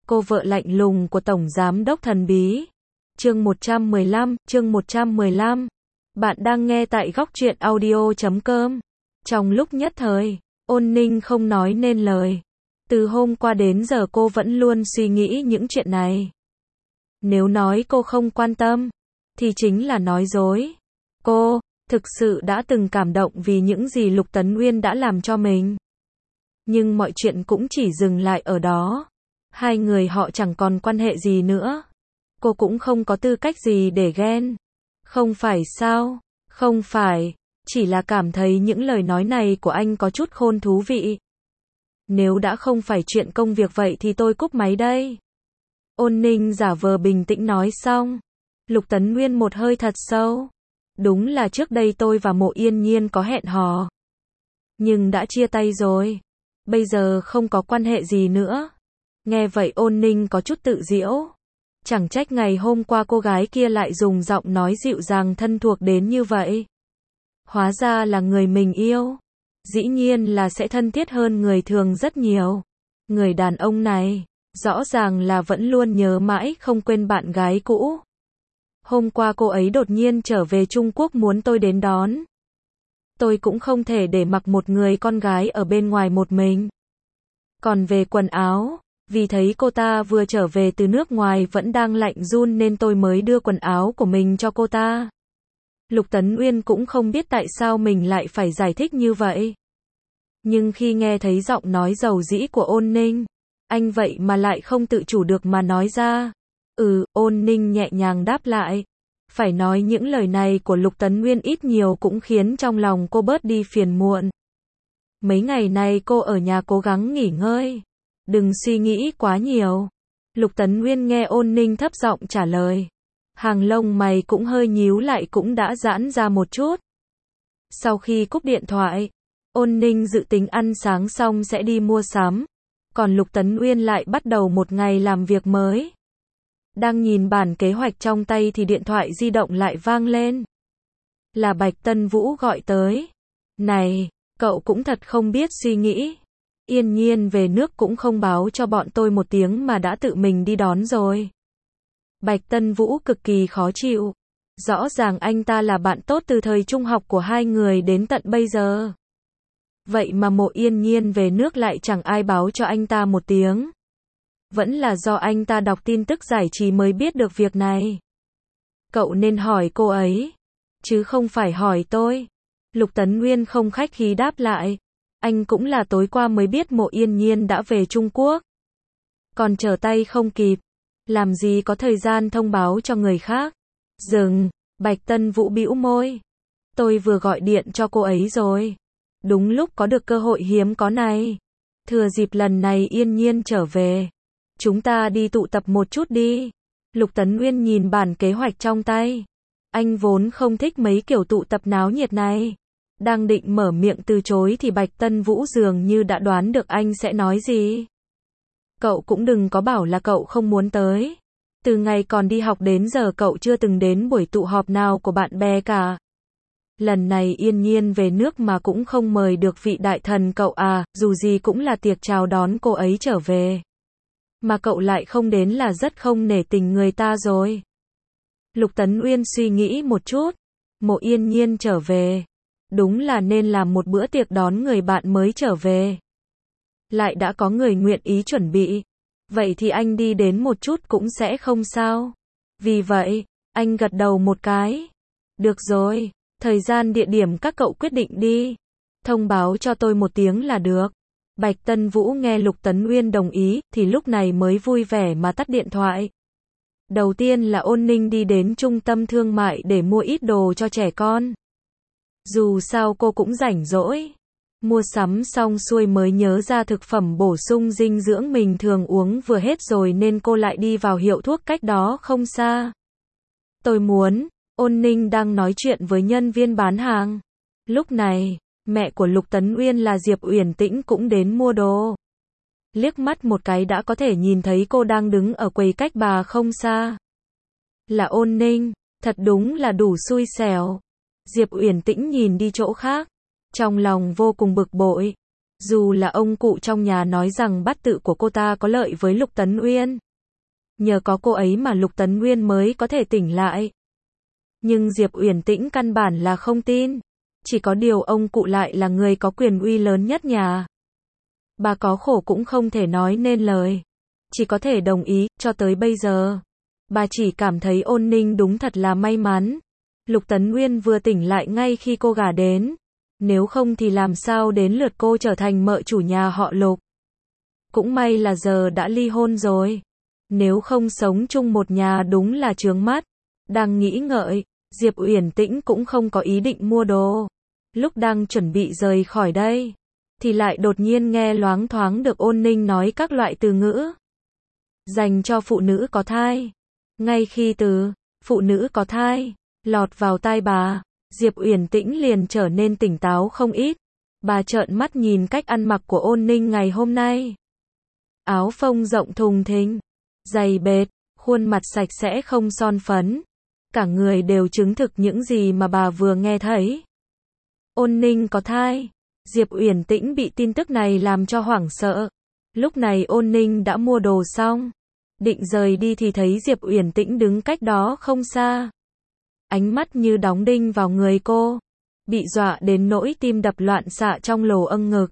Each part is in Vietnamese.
Cô vợ lạnh lùng của Tổng Giám đốc thần bí. Chương 115. Bạn đang nghe tại góc truyện audio.com. Trong lúc nhất thời, Ôn Ninh không nói nên lời. Từ hôm qua đến giờ cô vẫn luôn suy nghĩ những chuyện này. Nếu nói cô không quan tâm, thì chính là nói dối. Cô, thực sự đã từng cảm động vì những gì Lục Tấn Uyên đã làm cho mình. Nhưng mọi chuyện cũng chỉ dừng lại ở đó. Hai người họ chẳng còn quan hệ gì nữa. Cô cũng không có tư cách gì để ghen. Không phải sao? Không phải. Chỉ là cảm thấy những lời nói này của anh có chút khôn thú vị. Nếu đã không phải chuyện công việc vậy thì tôi cúp máy đây. Ôn Ninh giả vờ bình tĩnh nói xong. Lục Tấn Nguyên một hơi thật sâu. Đúng là trước đây tôi và Mộ Yên Nhiên có hẹn hò. Nhưng đã chia tay rồi. Bây giờ không có quan hệ gì nữa. Nghe vậy Ôn Ninh có chút tự giễu. Chẳng trách ngày hôm qua cô gái kia lại dùng giọng nói dịu dàng thân thuộc đến như vậy. Hóa ra là người mình yêu. Dĩ nhiên là sẽ thân thiết hơn người thường rất nhiều. Người đàn ông này, rõ ràng là vẫn luôn nhớ mãi không quên bạn gái cũ. Hôm qua cô ấy đột nhiên trở về Trung Quốc muốn tôi đến đón. Tôi cũng không thể để mặc một người con gái ở bên ngoài một mình. Còn về quần áo, vì thấy cô ta vừa trở về từ nước ngoài vẫn đang lạnh run nên tôi mới đưa quần áo của mình cho cô ta. Lục Tấn Uyên cũng không biết tại sao mình lại phải giải thích như vậy. Nhưng khi nghe thấy giọng nói dầu dĩ của Ôn Ninh, anh vậy mà lại không tự chủ được mà nói ra. Ôn Ninh nhẹ nhàng đáp lại. Phải nói những lời này của Lục Tấn Uyên ít nhiều cũng khiến trong lòng cô bớt đi phiền muộn. Mấy ngày này cô ở nhà cố gắng nghỉ ngơi. Đừng suy nghĩ quá nhiều. Lục Tấn Uyên nghe Ôn Ninh thấp giọng trả lời. Hàng lông mày cũng hơi nhíu lại cũng đã giãn ra một chút. Sau khi cúp điện thoại, Ôn Ninh dự tính ăn sáng xong sẽ đi mua sắm. Còn Lục Tấn Uyên lại bắt đầu một ngày làm việc mới. Đang nhìn bản kế hoạch trong tay thì điện thoại di động lại vang lên. Là Bạch Tân Vũ gọi tới. Này, cậu cũng thật không biết suy nghĩ. Yên Nhiên về nước cũng không báo cho bọn tôi một tiếng mà đã tự mình đi đón rồi. Bạch Tân Vũ cực kỳ khó chịu. Rõ ràng anh ta là bạn tốt từ thời trung học của hai người đến tận bây giờ. Vậy mà Mộ Yên Nhiên về nước lại chẳng ai báo cho anh ta một tiếng. Vẫn là do anh ta đọc tin tức giải trí mới biết được việc này. Cậu nên hỏi cô ấy, chứ không phải hỏi tôi. Lục Tấn Nguyên không khách khí đáp lại. Anh cũng là tối qua mới biết Mộ Yên Nhiên đã về Trung Quốc. Còn trở tay không kịp. Làm gì có thời gian thông báo cho người khác. Dừng, Bạch Tân Vũ bĩu môi. Tôi vừa gọi điện cho cô ấy rồi. Đúng lúc có được cơ hội hiếm có này. Thừa dịp lần này Yên Nhiên trở về. Chúng ta đi tụ tập một chút đi. Lục Tấn Nguyên nhìn bản kế hoạch trong tay. Anh vốn không thích mấy kiểu tụ tập náo nhiệt này. Đang định mở miệng từ chối thì Bạch Tân Vũ dường như đã đoán được anh sẽ nói gì. Cậu cũng đừng có bảo là cậu không muốn tới. Từ ngày còn đi học đến giờ cậu chưa từng đến buổi tụ họp nào của bạn bè cả. Lần này Yên Nhiên về nước mà cũng không mời được vị đại thần cậu à, dù gì cũng là tiệc chào đón cô ấy trở về. Mà cậu lại không đến là rất không nể tình người ta rồi. Lục Tấn Uyên suy nghĩ một chút. Mộ Yên Nhiên trở về. Đúng là nên làm một bữa tiệc đón người bạn mới trở về. Lại đã có người nguyện ý chuẩn bị. Vậy thì anh đi đến một chút cũng sẽ không sao. Vì vậy, anh gật đầu một cái. Được rồi, thời gian địa điểm các cậu quyết định đi. Thông báo cho tôi một tiếng là được. Bạch Tân Vũ nghe Lục Tấn Uyên đồng ý, thì lúc này mới vui vẻ mà tắt điện thoại. Đầu tiên là Ôn Ninh đi đến trung tâm thương mại để mua ít đồ cho trẻ con. Dù sao cô cũng rảnh rỗi. Mua sắm xong xuôi mới nhớ ra thực phẩm bổ sung dinh dưỡng mình thường uống vừa hết rồi nên cô lại đi vào hiệu thuốc cách đó không xa. Tôi muốn, Ôn Ninh đang nói chuyện với nhân viên bán hàng. Lúc này, mẹ của Lục Tấn Uyên là Diệp Uyển Tĩnh cũng đến mua đồ. Liếc mắt một cái đã có thể nhìn thấy cô đang đứng ở quầy cách bà không xa. Là Ôn Ninh, thật đúng là đủ xui xẻo. Diệp Uyển Tĩnh nhìn đi chỗ khác. Trong lòng vô cùng bực bội. Dù là ông cụ trong nhà nói rằng bát tự của cô ta có lợi với Lục Tấn Uyên. Nhờ có cô ấy mà Lục Tấn Uyên mới có thể tỉnh lại. Nhưng Diệp Uyển Tĩnh căn bản là không tin. Chỉ có điều ông cụ lại là người có quyền uy lớn nhất nhà. Bà có khổ cũng không thể nói nên lời. Chỉ có thể đồng ý, cho tới bây giờ. Bà chỉ cảm thấy Ôn Ninh đúng thật là may mắn. Lục Tấn Uyên vừa tỉnh lại ngay khi cô gả đến. Nếu không thì làm sao đến lượt cô trở thành mợ chủ nhà họ Lục. Cũng may là giờ đã ly hôn rồi. Nếu không sống chung một nhà đúng là chướng mắt. Đang nghĩ ngợi, Diệp Uyển Tĩnh cũng không có ý định mua đồ. Lúc đang chuẩn bị rời khỏi đây, thì lại đột nhiên nghe loáng thoáng được Ôn Ninh nói các loại từ ngữ dành cho phụ nữ có thai. Ngay khi từ phụ nữ có thai lọt vào tai bà, Diệp Uyển Tĩnh liền trở nên tỉnh táo không ít. Bà trợn mắt nhìn cách ăn mặc của Ôn Ninh ngày hôm nay. Áo phông rộng thùng thình, giày bệt, khuôn mặt sạch sẽ không son phấn. Cả người đều chứng thực những gì mà bà vừa nghe thấy. Ôn Ninh có thai. Diệp Uyển Tĩnh bị tin tức này làm cho hoảng sợ. Lúc này Ôn Ninh đã mua đồ xong, định rời đi thì thấy Diệp Uyển Tĩnh đứng cách đó không xa. Ánh mắt như đóng đinh vào người cô. Bị dọa đến nỗi tim đập loạn xạ trong lồ âng ngực.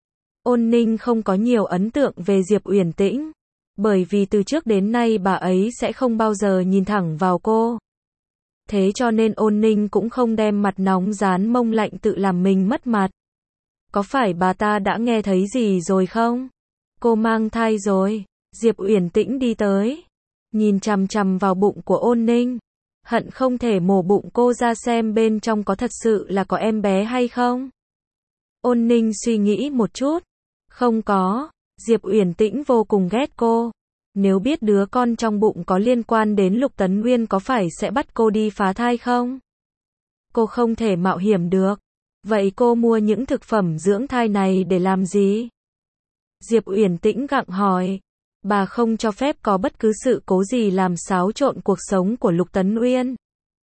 Ôn Ninh không có nhiều ấn tượng về Diệp Uyển Tĩnh. Bởi vì từ trước đến nay bà ấy sẽ không bao giờ nhìn thẳng vào cô. Thế cho nên Ôn Ninh cũng không đem mặt nóng dán mông lạnh tự làm mình mất mặt. Có phải bà ta đã nghe thấy gì rồi không? Cô mang thai rồi. Diệp Uyển Tĩnh đi tới, nhìn chằm chằm vào bụng của Ôn Ninh. Hận không thể mổ bụng cô ra xem bên trong có thật sự là có em bé hay không. Ôn Ninh suy nghĩ một chút. Không có. Diệp Uyển Tĩnh vô cùng ghét cô. Nếu biết đứa con trong bụng có liên quan đến Lục Tấn Uyên có phải sẽ bắt cô đi phá thai không? Cô không thể mạo hiểm được. Vậy cô mua những thực phẩm dưỡng thai này để làm gì? Diệp Uyển Tĩnh gặng hỏi. Bà không cho phép có bất cứ sự cố gì làm xáo trộn cuộc sống của Lục Tấn Uyên.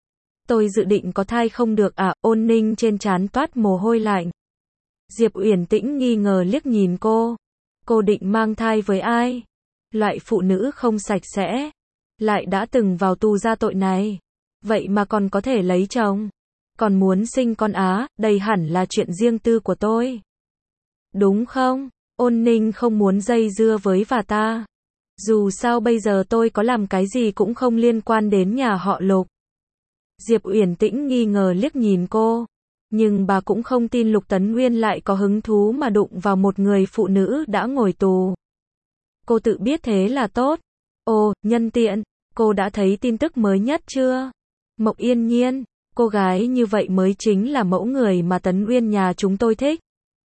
Tôi dự định có thai không được à? Ôn Ninh trên trán toát mồ hôi lạnh. Diệp Uyển Tĩnh nghi ngờ liếc nhìn cô. Cô định mang thai với ai? Loại phụ nữ không sạch sẽ, lại đã từng vào tù ra tội này. Vậy mà còn có thể lấy chồng. Còn muốn sinh con á, đây hẳn là chuyện riêng tư của tôi. Đúng không? Ôn Ninh không muốn dây dưa với bà ta. Dù sao bây giờ tôi có làm cái gì cũng không liên quan đến nhà họ Lục. Diệp Uyển Tĩnh nghi ngờ liếc nhìn cô. Nhưng bà cũng không tin Lục Tấn Uyên lại có hứng thú mà đụng vào một người phụ nữ đã ngồi tù. Cô tự biết thế là tốt. Ồ, nhân tiện, cô đã thấy tin tức mới nhất chưa? Mộc Yên Nhiên, cô gái như vậy mới chính là mẫu người mà Tấn Uyên nhà chúng tôi thích.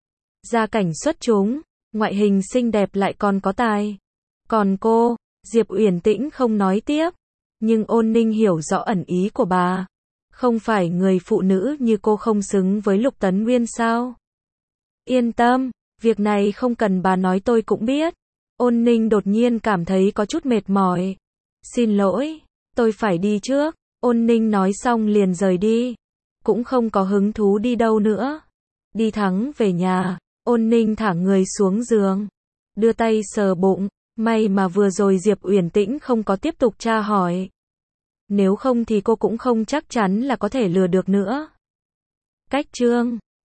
Gia cảnh xuất chúng, ngoại hình xinh đẹp lại còn có tài. Còn cô, Diệp Uyển Tĩnh không nói tiếp. Nhưng Ôn Ninh hiểu rõ ẩn ý của bà. Không phải người phụ nữ như cô không xứng với Lục Tấn Uyên sao? Yên tâm, việc này không cần bà nói tôi cũng biết. Ôn Ninh đột nhiên cảm thấy có chút mệt mỏi. Xin lỗi, tôi phải đi trước. Ôn Ninh nói xong liền rời đi. Cũng không có hứng thú đi đâu nữa. Đi thẳng về nhà, Ôn Ninh thả người xuống giường. Đưa tay sờ bụng. May mà vừa rồi Diệp Uyển Tĩnh không có tiếp tục tra hỏi. Nếu không thì cô cũng không chắc chắn là có thể lừa được nữa. Cách chương